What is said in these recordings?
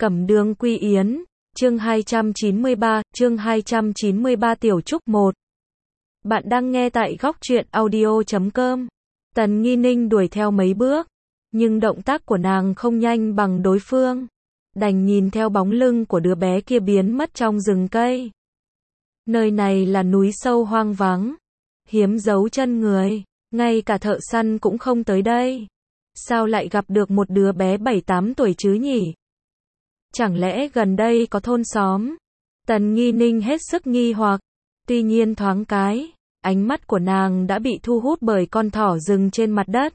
Cẩm Đường Quy Yến, chương 293 Tiểu Trúc 1. Bạn đang nghe tại góc truyện audio.com. Tần Nghi Ninh đuổi theo mấy bước, nhưng động tác của nàng không nhanh bằng đối phương. Đành nhìn theo bóng lưng của đứa bé kia biến mất trong rừng cây. Nơi này là núi sâu hoang vắng, hiếm dấu chân người, ngay cả thợ săn cũng không tới đây. Sao lại gặp được một đứa bé 7-8 tuổi chứ nhỉ? Chẳng lẽ gần đây có thôn xóm? Tần Nghi Ninh hết sức nghi hoặc. Tuy nhiên thoáng cái, ánh mắt của nàng đã bị thu hút bởi con thỏ rừng trên mặt đất.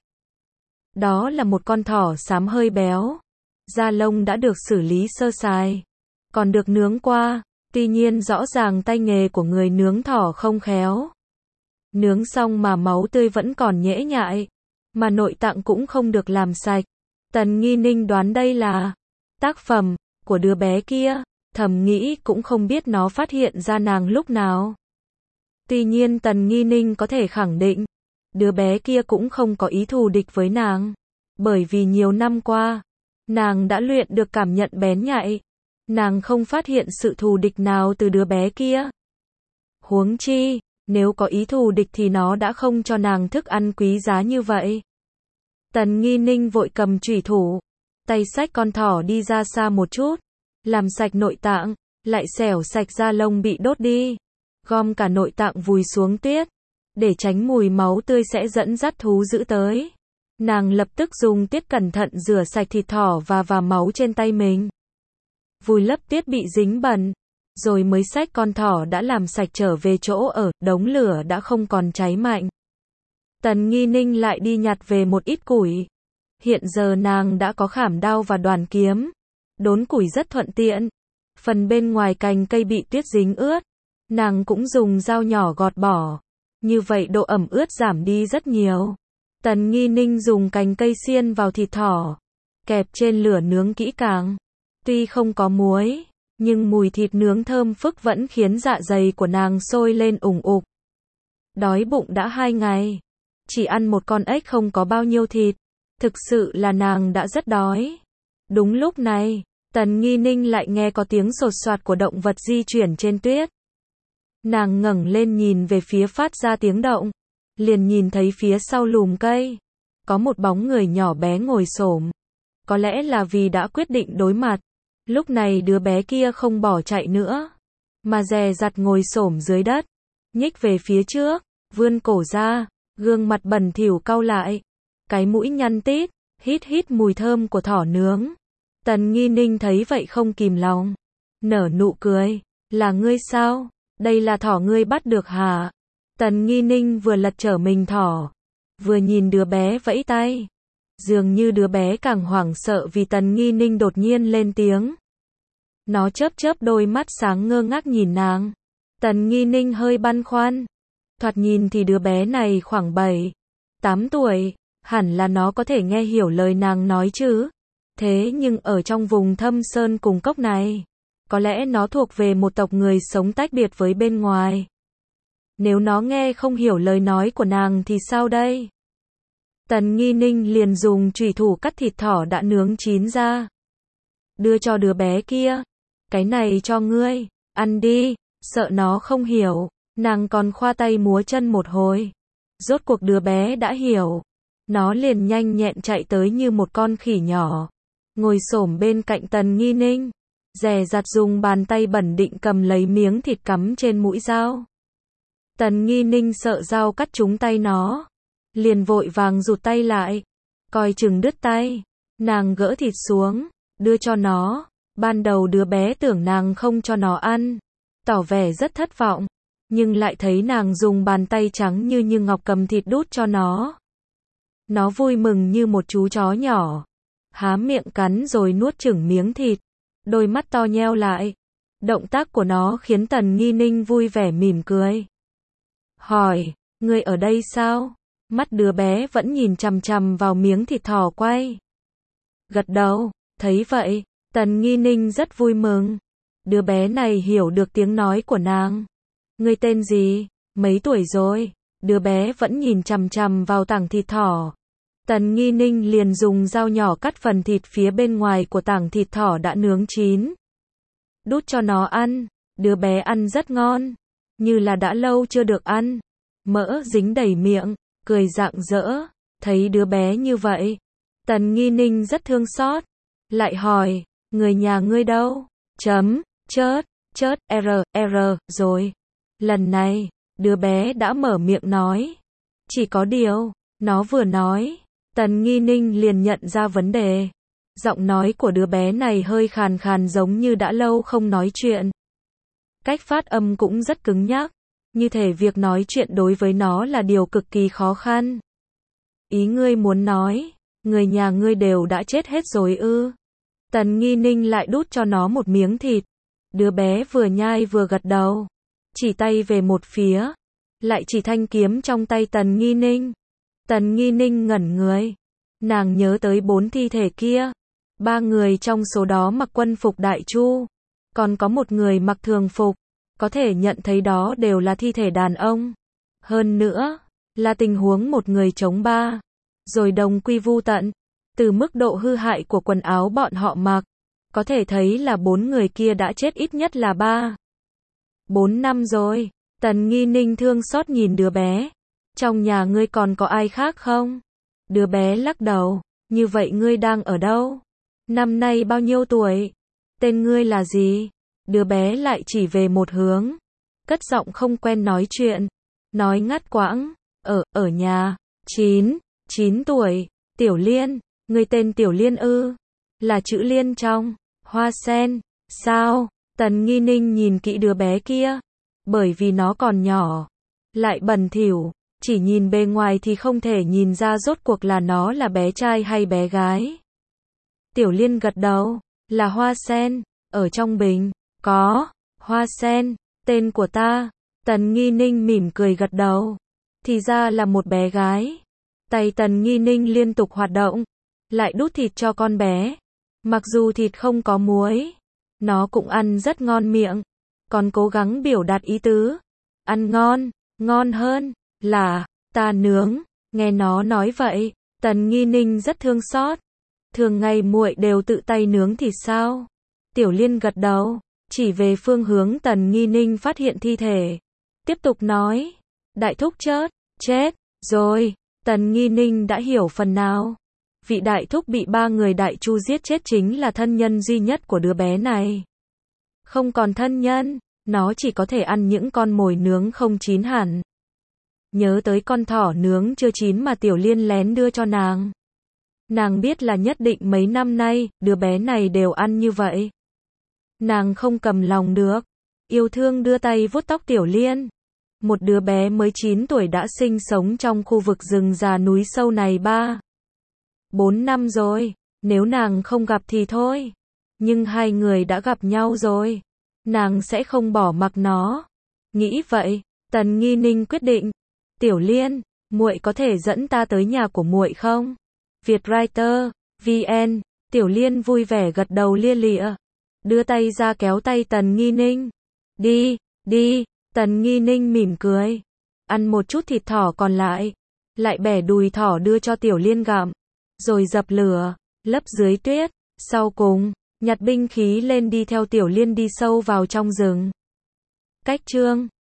Đó là một con thỏ xám hơi béo. Da lông đã được xử lý sơ sài, còn được nướng qua. Tuy nhiên rõ ràng tay nghề của người nướng thỏ không khéo. Nướng xong mà máu tươi vẫn còn nhễ nhại, mà nội tạng cũng không được làm sạch. Tần Nghi Ninh đoán đây là tác phẩm của đứa bé kia, thầm nghĩ cũng không biết nó phát hiện ra nàng lúc nào. Tuy nhiên Tần Nghi Ninh có thể khẳng định, đứa bé kia cũng không có ý thù địch với nàng, bởi vì nhiều năm qua, nàng đã luyện được cảm nhận bén nhạy, nàng không phát hiện sự thù địch nào từ đứa bé kia. Huống chi, nếu có ý thù địch thì nó đã không cho nàng thức ăn quý giá như vậy. Tần Nghi Ninh vội cầm chủy thủ, tay xách con thỏ đi ra xa một chút, làm sạch nội tạng, lại xẻo sạch da lông bị đốt đi, gom cả nội tạng vùi xuống tuyết, để tránh mùi máu tươi sẽ dẫn dắt thú dữ tới. Nàng lập tức dùng tuyết cẩn thận rửa sạch thịt thỏ và máu trên tay mình, vùi lấp tuyết bị dính bẩn, rồi mới xách con thỏ đã làm sạch trở về chỗ ở. Đống lửa đã không còn cháy mạnh. Tần Nghi Ninh lại đi nhặt về một ít củi. Hiện giờ nàng đã có khảm đao và đoàn kiếm, đốn củi rất thuận tiện. Phần bên ngoài cành cây bị tuyết dính ướt, nàng cũng dùng dao nhỏ gọt bỏ. Như vậy độ ẩm ướt giảm đi rất nhiều. Tần Nghi Ninh dùng cành cây xiên vào thịt thỏ, kẹp trên lửa nướng kỹ càng. Tuy không có muối, nhưng mùi thịt nướng thơm phức vẫn khiến dạ dày của nàng sôi lên ủng ục. Đói bụng đã 2 ngày, chỉ ăn một con ếch không có bao nhiêu thịt. Thực sự là nàng đã rất đói. Đúng lúc này, Tần Nghi Ninh lại nghe có tiếng sột soạt của động vật di chuyển trên tuyết. Nàng ngẩng lên nhìn về phía phát ra tiếng động, liền nhìn thấy phía sau lùm cây, có một bóng người nhỏ bé ngồi xổm. Có lẽ là vì đã quyết định đối mặt, lúc này đứa bé kia không bỏ chạy nữa, mà dè dặt ngồi xổm dưới đất, nhích về phía trước, vươn cổ ra, gương mặt bẩn thỉu cau lại, cái mũi nhăn tít, hít mùi thơm của thỏ nướng. Tần Nghi Ninh thấy vậy không kìm lòng, nở nụ cười. Là ngươi sao? Đây là thỏ ngươi bắt được hả? Tần Nghi Ninh vừa lật trở mình thỏ, vừa nhìn đứa bé vẫy tay. Dường như đứa bé càng hoảng sợ vì Tần Nghi Ninh đột nhiên lên tiếng. Nó chớp đôi mắt sáng ngơ ngác nhìn nàng. Tần Nghi Ninh hơi băn khoăn. Thoạt nhìn thì đứa bé này khoảng 7-8 tuổi, hẳn là nó có thể nghe hiểu lời nàng nói chứ. Thế nhưng ở trong vùng thâm sơn cùng cốc này, có lẽ nó thuộc về một tộc người sống tách biệt với bên ngoài. Nếu nó nghe không hiểu lời nói của nàng thì sao đây? Tần Nghi Ninh liền dùng chủy thủ cắt thịt thỏ đã nướng chín ra, đưa cho đứa bé kia. Cái này cho ngươi, ăn đi. Sợ nó không hiểu, nàng còn khoa tay múa chân một hồi. Rốt cuộc đứa bé đã hiểu, nó liền nhanh nhẹn chạy tới như một con khỉ nhỏ, ngồi xổm bên cạnh Tần Nghi Ninh, dè dặt dùng bàn tay bẩn định cầm lấy miếng thịt cắm trên mũi dao. Tần Nghi Ninh sợ dao cắt trúng tay nó, liền vội vàng rụt tay lại, coi chừng đứt tay. Nàng gỡ thịt xuống, đưa cho nó. Ban đầu đứa bé tưởng nàng không cho nó ăn, tỏ vẻ rất thất vọng, nhưng lại thấy nàng dùng bàn tay trắng như ngọc cầm thịt đút cho nó. Nó vui mừng như một chú chó nhỏ, há miệng cắn rồi nuốt chửng miếng thịt, đôi mắt to nheo lại. Động tác của nó khiến Tần Nghi Ninh vui vẻ mỉm cười. Hỏi, ngươi ở đây sao? Mắt đứa bé vẫn nhìn chằm chằm vào miếng thịt thỏ quay. Gật đầu, thấy vậy, Tần Nghi Ninh rất vui mừng. Đứa bé này hiểu được tiếng nói của nàng. Ngươi tên gì? Mấy tuổi rồi? Đứa bé vẫn nhìn chằm chằm vào tảng thịt thỏ. Tần Nghi Ninh liền dùng dao nhỏ cắt phần thịt phía bên ngoài của tảng thịt thỏ đã nướng chín. Đút cho nó ăn, đứa bé ăn rất ngon, như là đã lâu chưa được ăn. Mỡ dính đầy miệng, cười rạng rỡ, thấy đứa bé như vậy. Tần Nghi Ninh rất thương xót, lại hỏi, người nhà ngươi đâu? Chớt, rồi. Lần này, đứa bé đã mở miệng nói. Chỉ có điều, nó vừa nói, Tần Nghi Ninh liền nhận ra vấn đề. Giọng nói của đứa bé này hơi khàn khàn giống như đã lâu không nói chuyện. Cách phát âm cũng rất cứng nhắc, như thể việc nói chuyện đối với nó là điều cực kỳ khó khăn. Ý ngươi muốn nói, người nhà ngươi đều đã chết hết rồi ư? Tần Nghi Ninh lại đút cho nó một miếng thịt. Đứa bé vừa nhai vừa gật đầu, chỉ tay về một phía, lại chỉ thanh kiếm trong tay Tần Nghi Ninh. Tần Nghi Ninh ngẩn người, nàng nhớ tới 4 thi thể kia, 3 người trong số đó mặc quân phục đại chu, còn có một người mặc thường phục, có thể nhận thấy đó đều là thi thể đàn ông. Hơn nữa, là tình huống một người chống 3, rồi đồng quy vu tận, từ mức độ hư hại của quần áo bọn họ mặc, có thể thấy là 4 người kia đã chết ít nhất là 4 năm rồi. Tần Nghi Ninh thương xót nhìn đứa bé. Trong nhà ngươi còn có ai khác không? Đứa bé lắc đầu. Như vậy ngươi đang ở đâu? Năm nay bao nhiêu tuổi? Tên ngươi là gì? Đứa bé lại chỉ về một hướng. Cất giọng không quen nói chuyện. Nói ngắt quãng. Ở nhà. 9 tuổi. Tiểu Liên. Ngươi tên Tiểu Liên ư? Là chữ Liên trong hoa sen. Sao? Tần Nghi Ninh nhìn kỹ đứa bé kia. Bởi vì nó còn nhỏ, lại bẩn thỉu, chỉ nhìn bề ngoài thì không thể nhìn ra rốt cuộc là nó là bé trai hay bé gái. Tiểu Liên gật đầu, là hoa sen, ở trong bình, có, hoa sen, tên của ta. Tần Nghi Ninh mỉm cười gật đầu, thì ra là một bé gái. Tay Tần Nghi Ninh liên tục hoạt động, lại đút thịt cho con bé. Mặc dù thịt không có muối, nó cũng ăn rất ngon miệng, còn cố gắng biểu đạt ý tứ. Ăn ngon hơn là ta nướng. Nghe nó nói vậy, Tần Nghi Ninh rất thương xót. Thường ngày muội đều tự tay nướng thịt sao? Tiểu Liên gật đầu, chỉ về phương hướng Tần Nghi Ninh phát hiện thi thể. Tiếp tục nói, đại thúc chết rồi. Tần Nghi Ninh đã hiểu phần nào. Vị đại thúc bị 3 người đại chu giết chết chính là thân nhân duy nhất của đứa bé này. Không còn thân nhân, nó chỉ có thể ăn những con mồi nướng không chín hẳn. Nhớ tới con thỏ nướng chưa chín mà Tiểu Liên lén đưa cho nàng. Nàng biết là nhất định mấy năm nay, đứa bé này đều ăn như vậy. Nàng không cầm lòng được, yêu thương đưa tay vuốt tóc Tiểu Liên. Một đứa bé mới 9 tuổi đã sinh sống trong khu vực rừng già núi sâu này 4 năm rồi, nếu nàng không gặp thì thôi. Nhưng 2 người đã gặp nhau rồi, nàng sẽ không bỏ mặc nó. Nghĩ vậy, Tần Nghi Ninh quyết định, Tiểu Liên, muội có thể dẫn ta tới nhà của muội không? Vietwriter, VN, Tiểu Liên vui vẻ gật đầu lia lịa, đưa tay ra kéo tay Tần Nghi Ninh. Đi, Tần Nghi Ninh mỉm cười, ăn một chút thịt thỏ còn lại bẻ đùi thỏ đưa cho Tiểu Liên gặm, rồi dập lửa, lấp dưới tuyết, sau cùng, nhặt binh khí lên đi theo Tiểu Liên đi sâu vào trong rừng. Cách chương